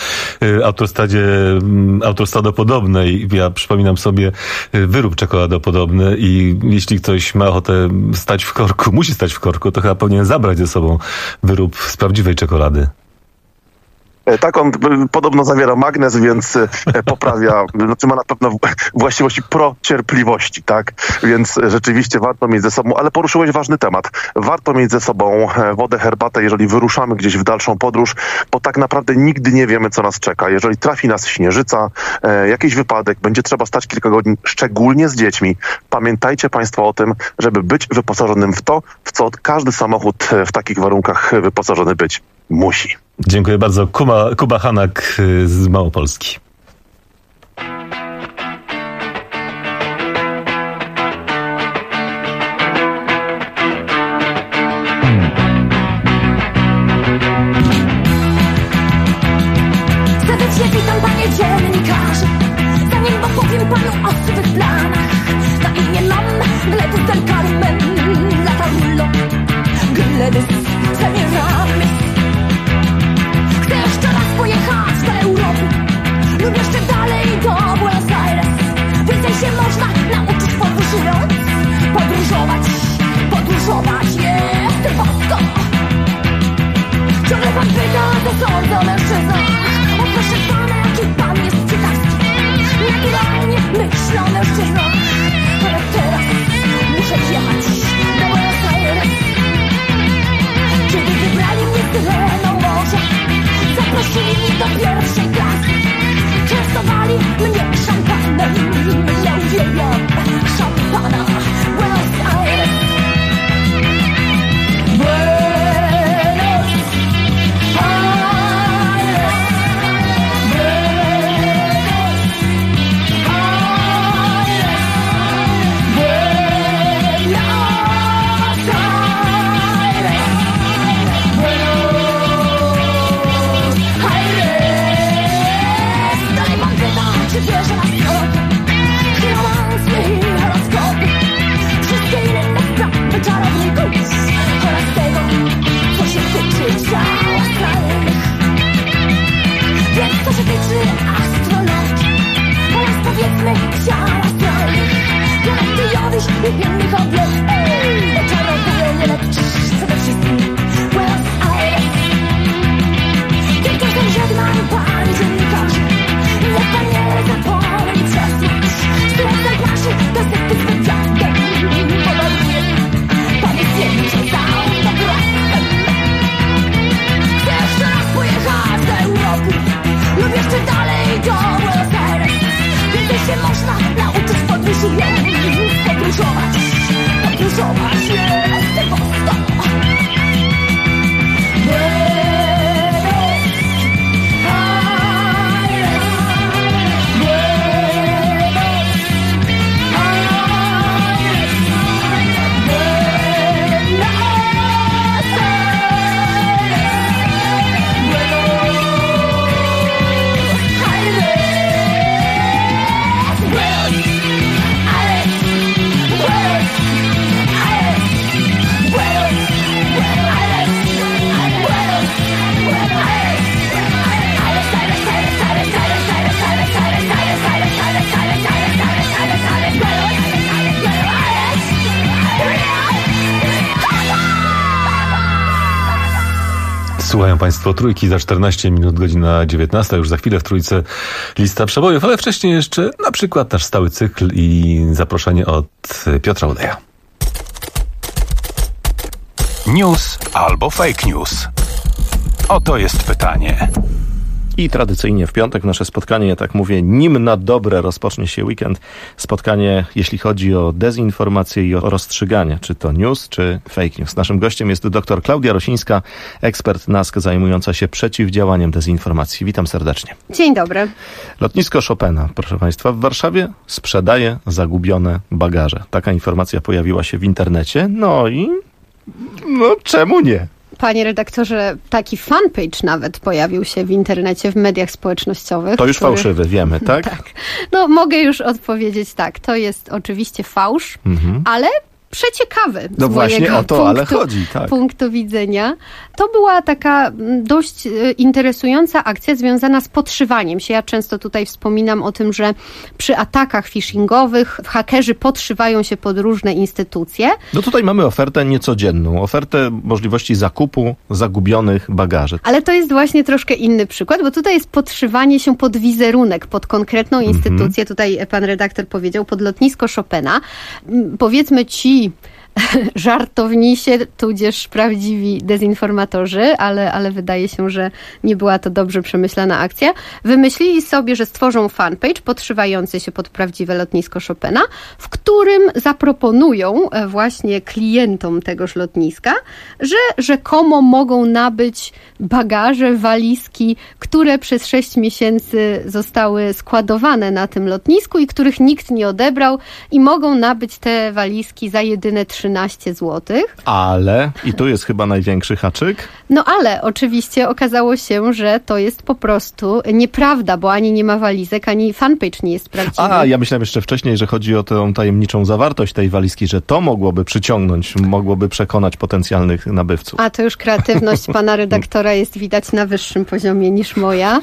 autostradopodobnej. Ja przypominam sobie wyrób czekoladopodobny i jeśli ktoś ma ochotę stać w korku, musi stać w korku, to chyba powinien zabrać ze sobą wyrób z prawdziwej czekolady. Tak, on podobno zawiera magnez, więc poprawia, ma na pewno właściwości procierpliwości, tak? Więc rzeczywiście warto mieć ze sobą, ale poruszyłeś ważny temat. Warto mieć ze sobą wodę, herbatę, jeżeli wyruszamy gdzieś w dalszą podróż, bo tak naprawdę nigdy nie wiemy, co nas czeka. Jeżeli trafi nas śnieżyca, jakiś wypadek, będzie trzeba stać kilka godzin, szczególnie z dziećmi. Pamiętajcie Państwo o tym, żeby być wyposażonym w to, w co każdy samochód w takich warunkach wyposażony być musi. Dziękuję bardzo. Kuba Hanak z Małopolski. Serdecznie witam Panie dziennikarze. Zanim opowiem Panu o swych planach, na imię mam Gledys del Carmen, Latarullo, Gledys Semiramis. Chcę jeszcze raz pojechać do Europy lub jeszcze dalej do Buenos Aires. Więcej się można nauczyć podróżując. Podróżować jest bosko. Ciągle Pan pyta, co sądzę o mężczyznach. O proszę Pana, jaki Pan jest ciekawski. Naturalnie myślę o mężczyznach. Ale teraz muszę jechać do Buenos Aires. Kiedy wybrali mnie tyleną morza, zaprosili mnie do pierwszej klasy. Częstowali mnie szampanem. Ja uwielbiam szampana. Buenos Aires. Buenos Aires. jakiś inny kobiet. Oczarowanie nie lecz przede wszystkim Buenos Aires. Tylko że żegnam pan dziennikarz, niech pan nie zapomni przesłać stuletek naszych gazety z wywiadem. Podaruję pan zdjęcie z autografem. Chcę jeszcze raz pojechać do Europy lub jeszcze dalej do Buenos Aires. Więcej się można nauczyć podróżując, podróżować jest tego sto. Słuchają Państwo Trójki za 14 minut, godzina 19. Już za chwilę w Trójce lista przebojów, ale wcześniej jeszcze na przykład nasz stały cykl i zaproszenie od Piotra Uleja. News albo fake news? Oto jest pytanie. I tradycyjnie w piątek nasze spotkanie, ja tak mówię, nim na dobre rozpocznie się weekend. Spotkanie, jeśli chodzi o dezinformację i o rozstrzyganie, czy to news, czy fake news. Naszym gościem jest dr Klaudia Rosińska, ekspert NASK zajmująca się przeciwdziałaniem dezinformacji. Witam serdecznie. Dzień dobry. Lotnisko Chopina, proszę Państwa, w Warszawie sprzedaje zagubione bagaże. Taka informacja pojawiła się w internecie, no i czemu nie? Panie redaktorze, taki fanpage nawet pojawił się w internecie, w mediach społecznościowych. To już fałszywy, wiemy, tak? Tak. No mogę już odpowiedzieć tak. To jest oczywiście fałsz, ale przeciekawy. No właśnie o to, ale chodzi, tak. Punktu widzenia. To była taka dość interesująca akcja związana z podszywaniem się. Ja często tutaj wspominam o tym, że przy atakach phishingowych hakerzy podszywają się pod różne instytucje. No tutaj mamy ofertę niecodzienną, ofertę możliwości zakupu zagubionych bagaży. Ale to jest właśnie troszkę inny przykład, bo tutaj jest podszywanie się pod wizerunek, pod konkretną instytucję. Tutaj pan redaktor powiedział, pod lotnisko Chopina. Powiedzmy ci żartownisie, tudzież prawdziwi dezinformatorzy, ale wydaje się, że nie była to dobrze przemyślana akcja. Wymyślili sobie, że stworzą fanpage podszywający się pod prawdziwe lotnisko Chopina, w którym zaproponują właśnie klientom tegoż lotniska, że rzekomo mogą nabyć bagaże, walizki, które przez 6 miesięcy zostały składowane na tym lotnisku i których nikt nie odebrał i mogą nabyć te walizki za jedyne 13 zł. Ale, i tu jest chyba największy haczyk. No ale oczywiście okazało się, że to jest po prostu nieprawda, bo ani nie ma walizek, ani fanpage nie jest prawdziwy. A, ja myślałem jeszcze wcześniej, że chodzi o tę tajemniczą zawartość tej walizki, że to mogłoby przyciągnąć, mogłoby przekonać potencjalnych nabywców. A to już kreatywność pana redaktora jest widać na wyższym poziomie niż moja.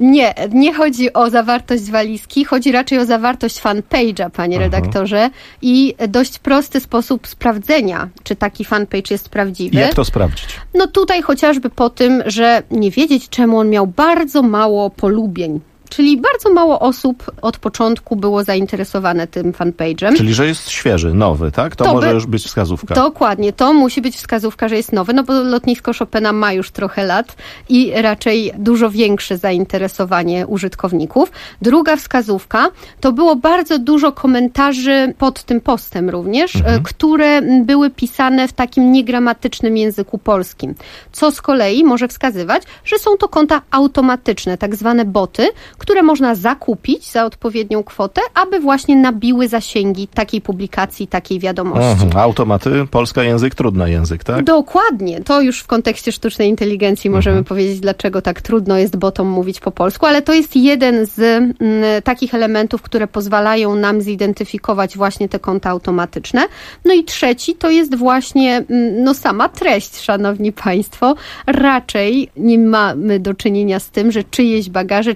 Nie chodzi o zawartość walizki, chodzi raczej o zawartość fanpage'a, panie redaktorze, i dość prosty sposób sprawdzenia, czy taki fanpage jest prawdziwy. Jak to sprawdzić? No tutaj chociażby po tym, że nie wiedzieć, czemu on miał bardzo mało polubień. Czyli bardzo mało osób od początku było zainteresowane tym fanpage'em. Czyli, że jest świeży, nowy, tak? To może już być wskazówka. Dokładnie, to musi być wskazówka, że jest nowy, no bo lotnisko Chopina ma już trochę lat i raczej dużo większe zainteresowanie użytkowników. Druga wskazówka, to było bardzo dużo komentarzy pod tym postem również, które były pisane w takim niegramatycznym języku polskim, co z kolei może wskazywać, że są to konta automatyczne, tak zwane boty, które można zakupić za odpowiednią kwotę, aby właśnie nabiły zasięgi takiej publikacji, takiej wiadomości. Automaty, polski język, trudny język, tak? Dokładnie. To już w kontekście sztucznej inteligencji możemy powiedzieć, dlaczego tak trudno jest botom mówić po polsku, ale to jest jeden z takich elementów, które pozwalają nam zidentyfikować właśnie te konta automatyczne. No i trzeci to jest właśnie sama treść, szanowni państwo. Raczej nie mamy do czynienia z tym, że czyjeś bagaże, czyjeś walizki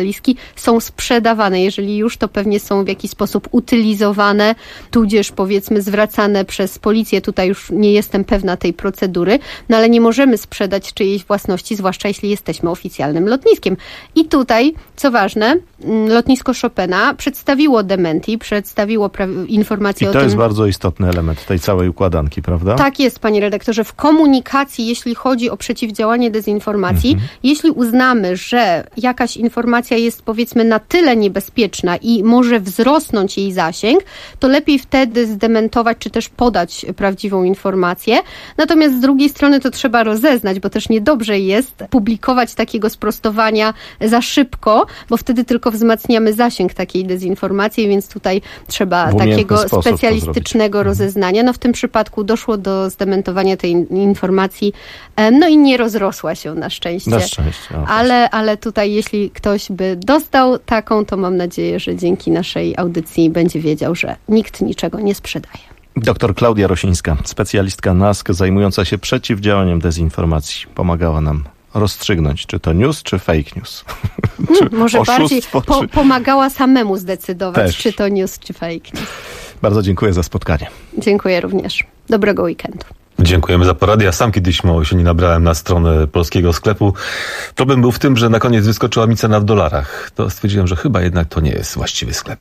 walizki są sprzedawane. Jeżeli już, to pewnie są w jakiś sposób utylizowane, tudzież powiedzmy zwracane przez policję. Tutaj już nie jestem pewna tej procedury, no ale nie możemy sprzedać czyjejś własności, zwłaszcza jeśli jesteśmy oficjalnym lotniskiem. I tutaj, co ważne, lotnisko Chopina przedstawiło dementi, przedstawiło informacje o tym. I to jest bardzo istotny element tej całej układanki, prawda? Tak jest, panie redaktorze. W komunikacji, jeśli chodzi o przeciwdziałanie dezinformacji, jeśli uznamy, że jakaś informacja jest powiedzmy na tyle niebezpieczna i może wzrosnąć jej zasięg, to lepiej wtedy zdementować, czy też podać prawdziwą informację. Natomiast z drugiej strony to trzeba rozeznać, bo też niedobrze jest publikować takiego sprostowania za szybko, bo wtedy tylko wzmacniamy zasięg takiej dezinformacji, więc tutaj trzeba takiego specjalistycznego rozeznania. No w tym przypadku doszło do zdementowania tej informacji, no i nie rozrosła się na szczęście. Ale tutaj jeśli ktoś by dostał taką, to mam nadzieję, że dzięki naszej audycji będzie wiedział, że nikt niczego nie sprzedaje. Doktor Klaudia Rosińska, specjalistka NASK zajmująca się przeciwdziałaniem dezinformacji, pomagała nam rozstrzygnąć, czy to news, czy fake news. Czy może bardziej pomagała samemu zdecydować, też, czy to news, czy fake news. Bardzo dziękuję za spotkanie. Dziękuję również. Dobrego weekendu. Dziękujemy za poradę. Ja sam kiedyś mało się nie nabrałem na stronę polskiego sklepu. Problem był w tym, że na koniec wyskoczyła mi cena w dolarach. To stwierdziłem, że chyba jednak to nie jest właściwy sklep.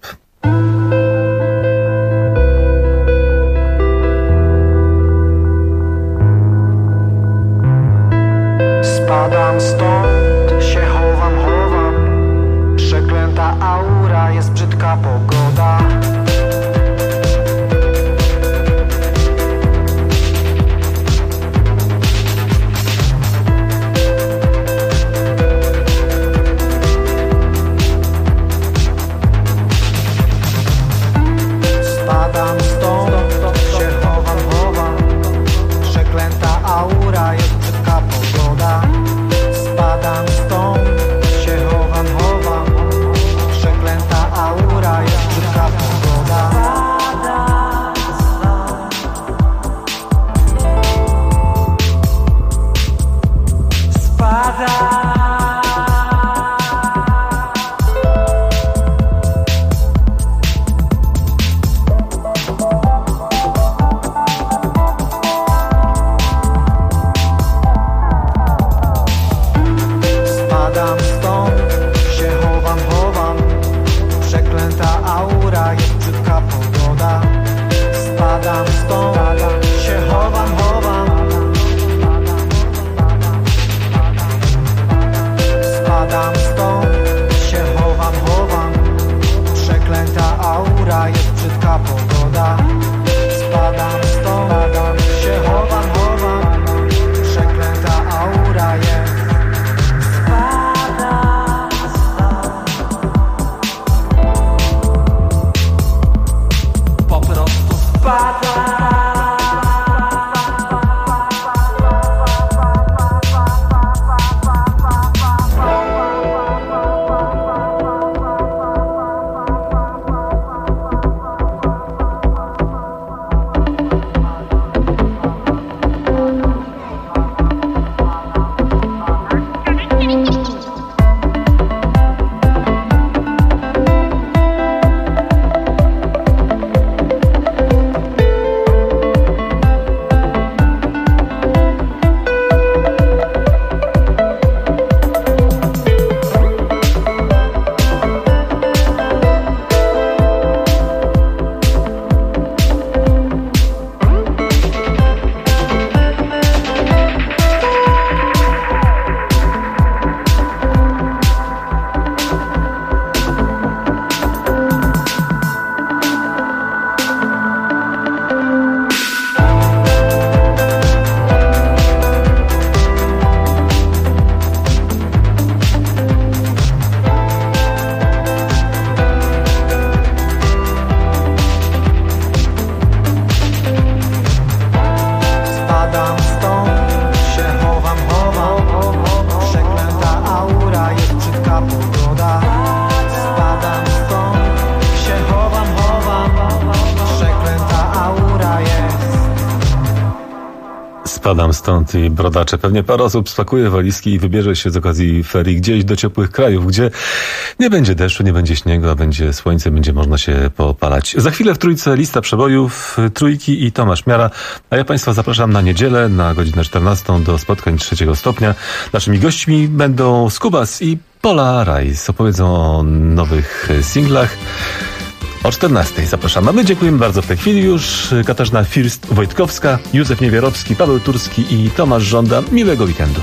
Spadam stąd, się chowam. Przeklęta aura, jest brzydka pogoda. Spadam stąd, się chowam. Przeklęta aura, jest brzydka pogoda. Spadam Spadam stąd i brodacze. Pewnie parę osób spakuje walizki i wybierze się z okazji ferii gdzieś do ciepłych krajów, gdzie nie będzie deszczu, nie będzie śniegu, a będzie słońce, będzie można się popalać. Za chwilę w Trójce lista przebojów Trójki i Tomasz Miara, a ja Państwa zapraszam na niedzielę na godzinę 14 do spotkań 3 stopnia. Naszymi gośćmi będą Skubas i Pola Rice. Opowiedzą o nowych singlach. O 14 zapraszam. A my dziękujemy bardzo w tej chwili już. Katarzyna First-Wojtkowska, Józef Niewierowski, Paweł Turski i Tomasz Żąda. Miłego weekendu.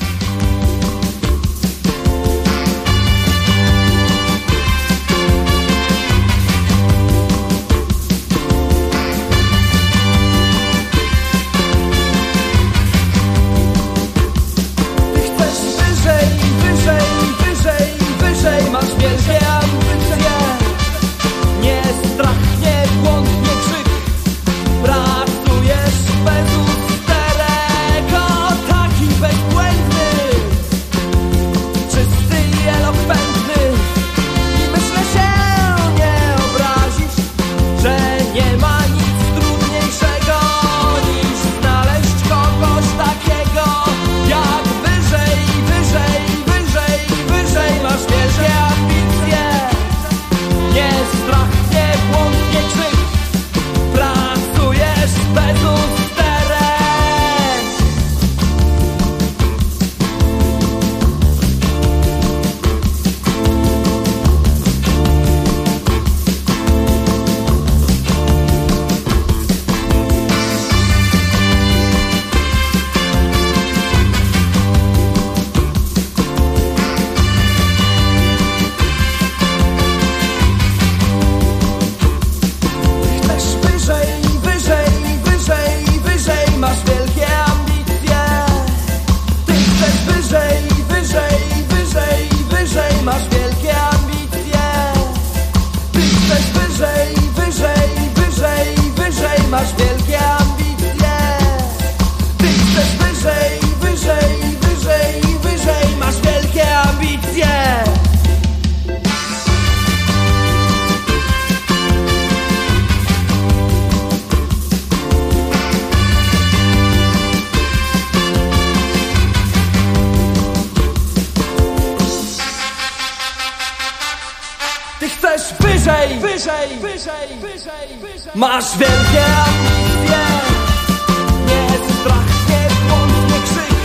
Masz wielkie ambicje, nie strach, nie błąd, nie krzyk.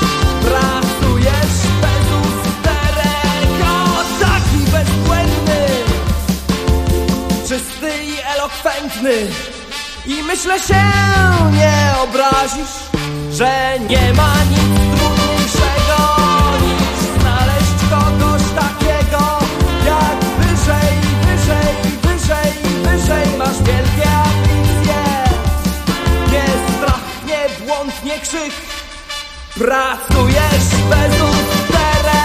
Pracujesz bez usterek, o taki bezbłędny, czysty i elokwentny. I myślę się nie obrazisz, że nie ma nic trudniejszego niż znaleźć kogoś takiego. Jak wyżej, wyżej, wyżej, wyżej masz wielkie ambicje, nie strach, nie błąd, nie krzyk. Pracujesz bez usterek.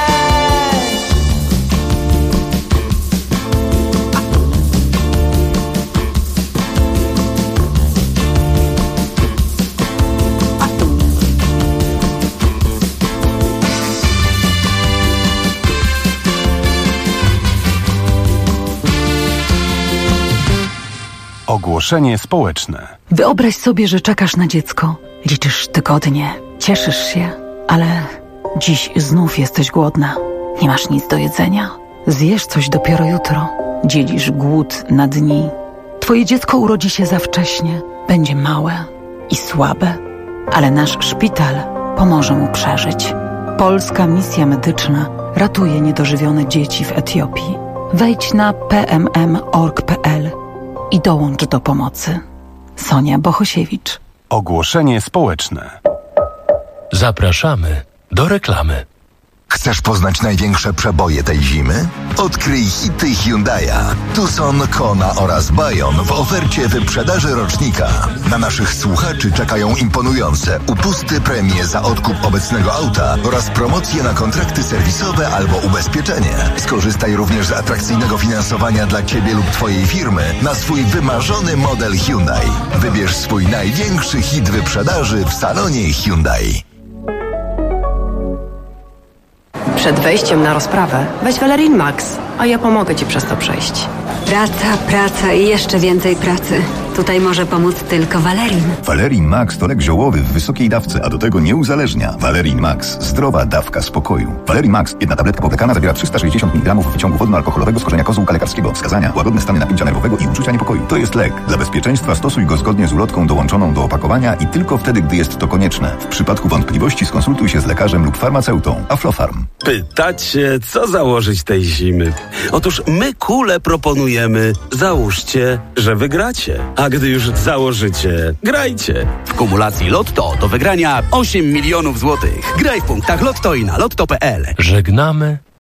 Ogłoszenie społeczne. Wyobraź sobie, że czekasz na dziecko. Liczysz tygodnie, cieszysz się, ale dziś znów jesteś głodna. Nie masz nic do jedzenia. Zjesz coś dopiero jutro. Dzielisz głód na dni. Twoje dziecko urodzi się za wcześnie. Będzie małe i słabe, ale nasz szpital pomoże mu przeżyć. Polska Misja Medyczna ratuje niedożywione dzieci w Etiopii. Wejdź na pmm.org.pl i dołącz do pomocy. Sonia Bohosiewicz. Ogłoszenie społeczne. Zapraszamy do reklamy. Chcesz poznać największe przeboje tej zimy? Odkryj hity Hyundai'a. Tucson, Kona oraz Bayon w ofercie wyprzedaży rocznika. Na naszych słuchaczy czekają imponujące upusty, premie za odkup obecnego auta oraz promocje na kontrakty serwisowe albo ubezpieczenie. Skorzystaj również z atrakcyjnego finansowania dla Ciebie lub Twojej firmy na swój wymarzony model Hyundai. Wybierz swój największy hit wyprzedaży w salonie Hyundai. Przed wejściem na rozprawę weź Valerin Max, a ja pomogę Ci przez to przejść. Praca, praca i jeszcze więcej pracy. Tutaj może pomóc tylko Valerin. Valerin Max to lek ziołowy w wysokiej dawce, a do tego nie uzależnia. Valerin Max. Zdrowa dawka spokoju. Valerin Max. Jedna tabletka powlekana zawiera 360 mg wyciągu wodno-alkoholowego z korzenia kozłka lekarskiego. Wskazania: łagodne stany napięcia nerwowego i uczucia niepokoju. To jest lek. Dla bezpieczeństwa stosuj go zgodnie z ulotką dołączoną do opakowania i tylko wtedy, gdy jest to konieczne. W przypadku wątpliwości skonsultuj się z lekarzem lub farmaceutą. Aflofarm. Pytacie, co założyć tej zimy? Otóż my kule proponujemy. Załóżcie, że wygracie. A gdy już założycie, grajcie. W kumulacji Lotto do wygrania 8 milionów złotych. Graj w punktach Lotto i na lotto.pl. Żegnamy